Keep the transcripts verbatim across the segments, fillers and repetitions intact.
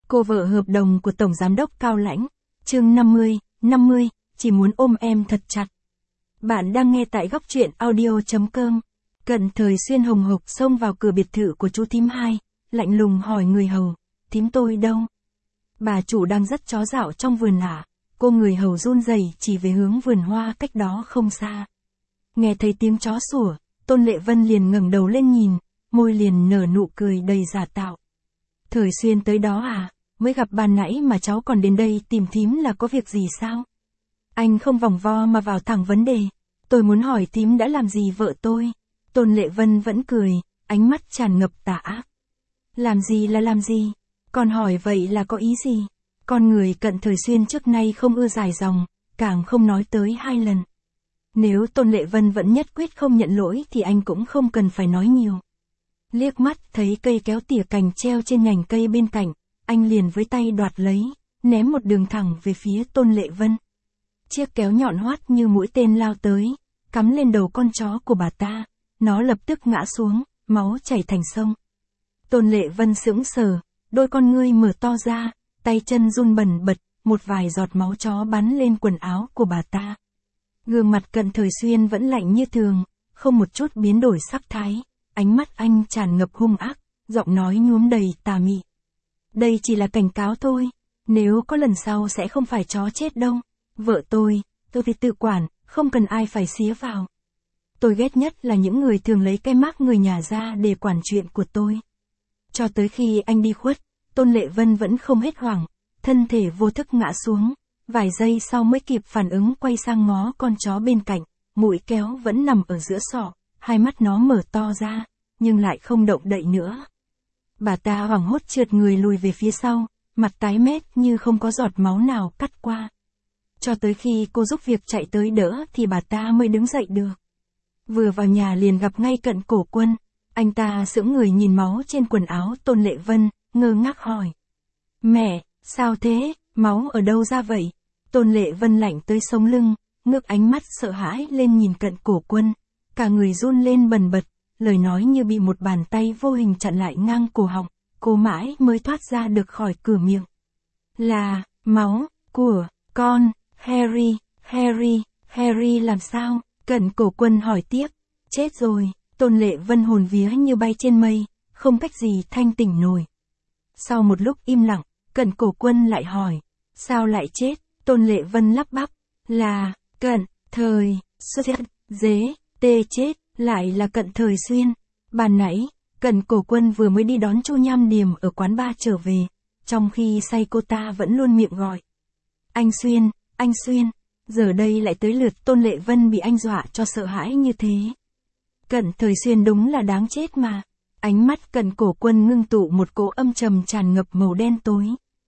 Cô vợ hợp đồng của Tổng Giám đốc Cao Lãnh. Chương năm mươi, năm mươi, chỉ muốn ôm em thật chặt. Bạn đang nghe tại góc truyện audio chấm com. Cận Thời Xuyên hồng hộc xông vào cửa biệt thự của chú thím hai, lạnh lùng hỏi người hầu, thím tôi đâu? Bà chủ đang dắt chó dạo trong vườn lạ, cô người hầu run rẩy chỉ về hướng vườn hoa cách đó không xa. Nghe thấy tiếng chó sủa, Tôn Lệ Vân liền ngẩng đầu lên nhìn, môi liền nở nụ cười đầy giả tạo. Thời Xuyên tới đó à, mới gặp ban nãy mà cháu còn đến đây tìm thím là có việc gì sao? Anh không vòng vo mà vào thẳng vấn đề, tôi muốn hỏi thím đã làm gì vợ tôi? Tôn Lệ Vân vẫn cười, ánh mắt tràn ngập tà ác. Làm gì là làm gì? Còn hỏi vậy là có ý gì? Con người Cận Thời Xuyên trước nay không ưa dài dòng, càng không nói tới hai lần. Nếu Tôn Lệ Vân vẫn nhất quyết không nhận lỗi thì anh cũng không cần phải nói nhiều. Liếc mắt thấy cây kéo tỉa cành treo trên nhành cây bên cạnh, anh liền với tay đoạt lấy, ném một đường thẳng về phía Tôn Lệ Vân. Chiếc kéo nhọn hoắt như mũi tên lao tới, cắm lên đầu con chó của bà ta, nó lập tức ngã xuống, máu chảy thành sông. Tôn Lệ Vân sững sờ, đôi con ngươi mở to ra, tay chân run bần bật, một vài giọt máu chó bắn lên quần áo của bà ta. Gương mặt Cận Thời Xuyên vẫn lạnh như thường, không một chút biến đổi sắc thái, ánh mắt anh tràn ngập hung ác, giọng nói nhuốm đầy tà mị. Đây chỉ là cảnh cáo thôi, nếu có lần sau sẽ không phải chó chết đâu. Vợ tôi, tôi thì tự quản, không cần ai phải xía vào. Tôi ghét nhất là những người thường lấy cái mác người nhà ra để quản chuyện của tôi. Cho tới khi anh đi khuất, Tôn Lệ Vân vẫn không hết hoảng, thân thể vô thức ngã xuống, vài giây sau mới kịp phản ứng quay sang ngó con chó bên cạnh, mũi kéo vẫn nằm ở giữa sọ, hai mắt nó mở to ra, nhưng lại không động đậy nữa. Bà ta hoảng hốt trượt người lùi về phía sau, mặt tái mét như không có giọt máu nào cắt qua. Cho tới khi cô giúp việc chạy tới đỡ thì bà ta mới đứng dậy được. Vừa vào nhà liền gặp ngay Cận Cổ Quân, anh ta sững người nhìn máu trên quần áo Tôn Lệ Vân, ngơ ngác hỏi. Mẹ, sao thế, máu ở đâu ra vậy? Tôn Lệ Vân lạnh tới sống lưng, ngước ánh mắt sợ hãi lên nhìn Cận Cổ Quân, cả người run lên bần bật, lời nói như bị một bàn tay vô hình chặn lại ngang cổ họng, cô mãi mới thoát ra được khỏi cửa miệng. Là, máu, của, con, Harry, Harry, Harry làm sao? Cận Cổ Quân hỏi tiếp. Chết rồi, Tôn Lệ Vân hồn vía như bay trên mây, không cách gì thanh tỉnh nổi. Sau một lúc im lặng, Cận Cổ Quân lại hỏi. Sao lại chết? Tôn Lệ Vân lắp bắp. Là, Cận, Thời, Xuyên, dế, tê chết, lại là Cận Thời Xuyên. Ban nãy, Cận Cổ Quân vừa mới đi đón Chu Nham Điềm ở quán bar trở về, trong khi say cô ta vẫn luôn miệng gọi. Anh Xuyên, anh Xuyên, giờ đây lại tới lượt Tôn Lệ Vân bị anh dọa cho sợ hãi như thế. Cận Thời Xuyên đúng là đáng chết mà. Ánh mắt Cận Cổ Quân ngưng tụ một cỗ âm trầm tràn ngập màu đen tối.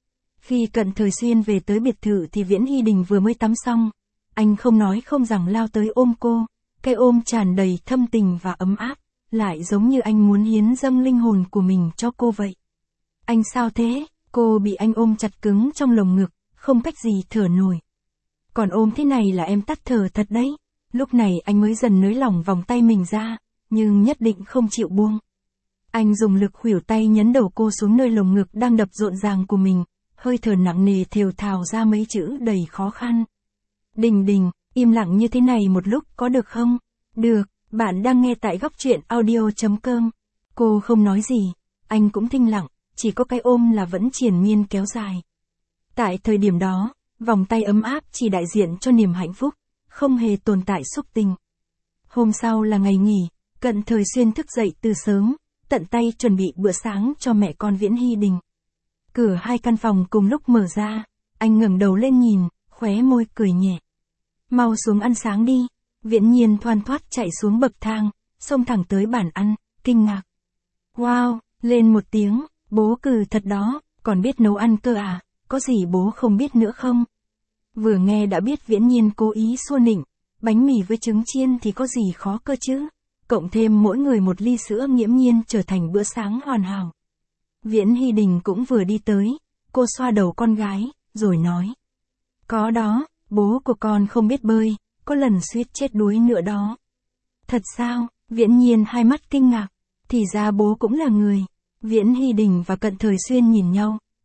Khi Cận Thời Xuyên về tới biệt thự thì Viễn Hy Đình vừa mới tắm xong. Anh không nói không rằng lao tới ôm cô, cái ôm tràn đầy thâm tình và ấm áp, lại giống như anh muốn hiến dâng linh hồn của mình cho cô vậy. Anh sao thế? Cô bị anh ôm chặt cứng trong lồng ngực, không cách gì thở nổi. Còn ôm thế này là em tắt thở thật đấy. Lúc này anh mới dần nới lỏng vòng tay mình ra, nhưng nhất định không chịu buông. Anh dùng lực khuỷu tay nhấn đầu cô xuống nơi lồng ngực đang đập rộn ràng của mình, hơi thở nặng nề thều thào ra mấy chữ đầy khó khăn. Đình Đình, im lặng như thế này một lúc có được không? Được, bạn đang nghe tại góc truyện audio chấm com. Cô không nói gì, anh cũng thinh lặng, chỉ có cái ôm là vẫn triền miên kéo dài. Tại thời điểm đó, vòng tay ấm áp chỉ đại diện cho niềm hạnh phúc, không hề tồn tại xúc tình. Hôm sau là ngày nghỉ, Cận Thời Xuyên thức dậy từ sớm, tận tay chuẩn bị bữa sáng cho mẹ con Viễn Hy Đình. Cửa hai căn phòng cùng lúc mở ra, anh ngẩng đầu lên nhìn, khóe môi cười nhẹ. Mau xuống ăn sáng đi. Viễn Nhiên thoăn thoắt chạy xuống bậc thang, xông thẳng tới bàn ăn, kinh ngạc. Wow, lên một tiếng, bố cừ thật đó, còn biết nấu ăn cơ à, có gì bố không biết nữa không? Vừa nghe đã biết Viễn Nhiên cố ý xua nịnh, bánh mì với trứng chiên thì có gì khó cơ chứ, cộng thêm mỗi người một ly sữa nghiễm nhiên trở thành bữa sáng hoàn hảo. Viễn Hy Đình cũng vừa đi tới, cô xoa đầu con gái, rồi nói. Có đó, bố của con không biết bơi, có lần suýt chết đuối nữa đó. Thật sao? Viễn Nhiên hai mắt kinh ngạc, thì ra bố cũng là người. Viễn Hy Đình và Cận Thời Xuyên nhìn nhau,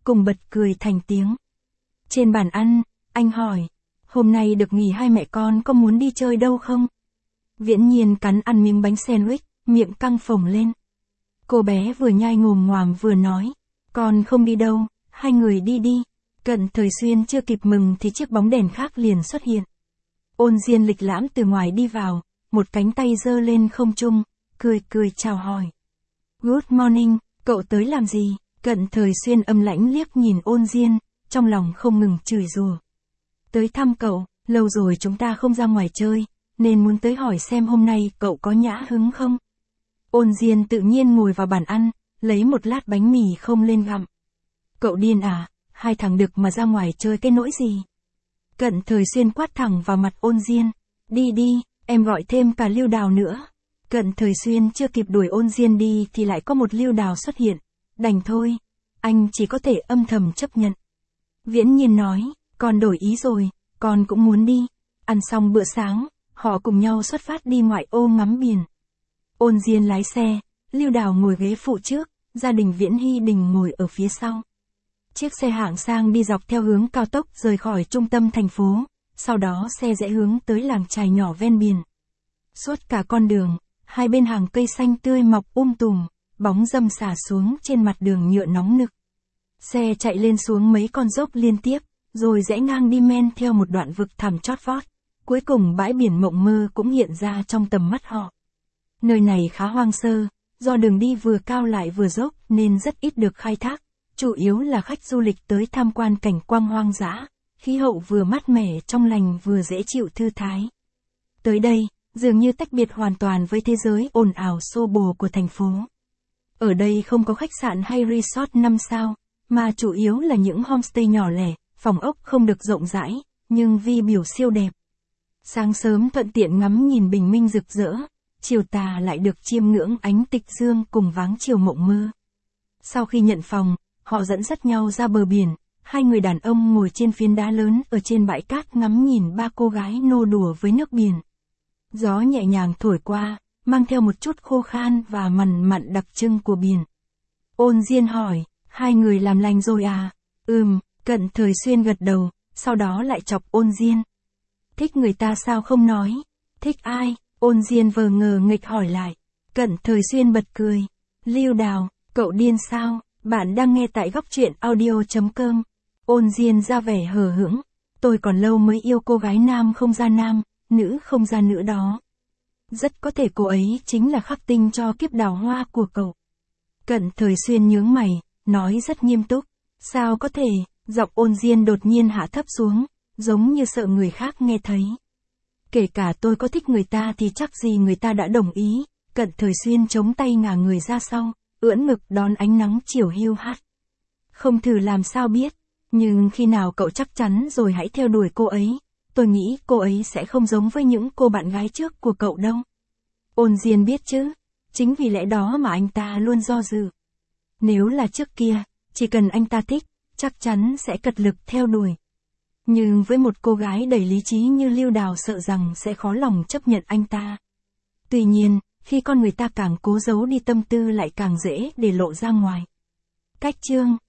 cùng bật cười thành tiếng. Trên bàn ăn, anh hỏi, hôm nay được nghỉ hai mẹ con có muốn đi chơi đâu không? Viễn Nhiên cắn ăn miếng bánh sandwich, miệng căng phồng lên. Cô bé vừa nhai ngồm ngoàm vừa nói, con không đi đâu, hai người đi đi. Cận Thời Xuyên chưa kịp mừng thì chiếc bóng đèn khác liền xuất hiện. Ôn Diên lịch lãm từ ngoài đi vào, một cánh tay giơ lên không trung, cười cười chào hỏi. Good morning, cậu tới làm gì? Cận Thời Xuyên âm lãnh liếc nhìn Ôn Diên, trong lòng không ngừng chửi rủa. Tới thăm cậu, lâu rồi chúng ta không ra ngoài chơi, nên muốn tới hỏi xem hôm nay cậu có nhã hứng không? Ôn Diên tự nhiên ngồi vào bàn ăn, lấy một lát bánh mì không lên gặm. Cậu điên à, hai thằng đực mà ra ngoài chơi cái nỗi gì? Cận Thời Xuyên quát thẳng vào mặt Ôn Diên. Đi đi, em gọi thêm cả Lưu Đào nữa. Cận Thời Xuyên chưa kịp đuổi Ôn Diên đi thì lại có một Lưu Đào xuất hiện. Đành thôi, anh chỉ có thể âm thầm chấp nhận. Viễn Nhiên nói, con đổi ý rồi, con cũng muốn đi. Ăn xong bữa sáng, họ cùng nhau xuất phát đi ngoại ô ngắm biển. Ôn Diên lái xe, Lưu Đào ngồi ghế phụ trước, gia đình Viễn Hy Đình ngồi ở phía sau. Chiếc xe hạng sang đi dọc theo hướng cao tốc rời khỏi trung tâm thành phố, sau đó xe rẽ hướng tới làng chài nhỏ ven biển. Suốt cả con đường, hai bên hàng cây xanh tươi mọc um tùm, bóng râm xả xuống trên mặt đường nhựa nóng nực. Xe chạy lên xuống mấy con dốc liên tiếp, rồi rẽ ngang đi men theo một đoạn vực thẳm chót vót. Cuối cùng bãi biển mộng mơ cũng hiện ra trong tầm mắt họ. Nơi này khá hoang sơ, do đường đi vừa cao lại vừa dốc nên rất ít được khai thác, chủ yếu là khách du lịch tới tham quan cảnh quang hoang dã, khí hậu vừa mát mẻ trong lành vừa dễ chịu thư thái. Tới đây, dường như tách biệt hoàn toàn với thế giới ồn ào xô bồ của thành phố. Ở đây không có khách sạn hay resort năm sao, mà chủ yếu là những homestay nhỏ lẻ, phòng ốc không được rộng rãi, nhưng vi biểu siêu đẹp. Sáng sớm thuận tiện ngắm nhìn bình minh rực rỡ, chiều tà lại được chiêm ngưỡng ánh tịch dương cùng váng chiều mộng mơ. Sau khi nhận phòng, họ dẫn dắt nhau ra bờ biển, hai người đàn ông ngồi trên phiến đá lớn ở trên bãi cát ngắm nhìn ba cô gái nô đùa với nước biển. Gió nhẹ nhàng thổi qua, mang theo một chút khô khan và mằn mặn đặc trưng của biển. Ôn Diên hỏi, hai người làm lành rồi à? Ừm, Cận Thời Xuyên gật đầu, sau đó lại chọc Ôn Diên. Thích người ta sao không nói? Thích ai? Ôn Diên vờ ngờ nghịch hỏi lại. Cận Thời Xuyên bật cười. Lưu Đào, cậu điên sao? Bạn đang nghe tại góc truyện audio chấm com. Ôn Diên ra vẻ hờ hững. Tôi còn lâu mới yêu cô gái nam không ra nam, nữ không ra nữ đó. Rất có thể cô ấy chính là khắc tinh cho kiếp đào hoa của cậu. Cận Thời Xuyên nhướng mày, nói rất nghiêm túc. Sao có thể? Giọng Ôn Diên đột nhiên hạ thấp xuống, giống như sợ người khác nghe thấy. Kể cả tôi có thích người ta thì chắc gì người ta đã đồng ý. Cận Thời Xuyên chống tay ngả người ra sau, ưỡn ngực đón ánh nắng chiều hiu hắt. Không thử làm sao biết, nhưng khi nào cậu chắc chắn rồi hãy theo đuổi cô ấy. Tôi nghĩ cô ấy sẽ không giống với những cô bạn gái trước của cậu đâu. Ôn Diên biết chứ, chính vì lẽ đó mà anh ta luôn do dự. Nếu là trước kia, chỉ cần anh ta thích, chắc chắn sẽ cật lực theo đuổi. Nhưng với một cô gái đầy lý trí như Lưu Đào sợ rằng sẽ khó lòng chấp nhận anh ta. Tuy nhiên, khi con người ta càng cố giấu đi tâm tư lại càng dễ để lộ ra ngoài. Cách chương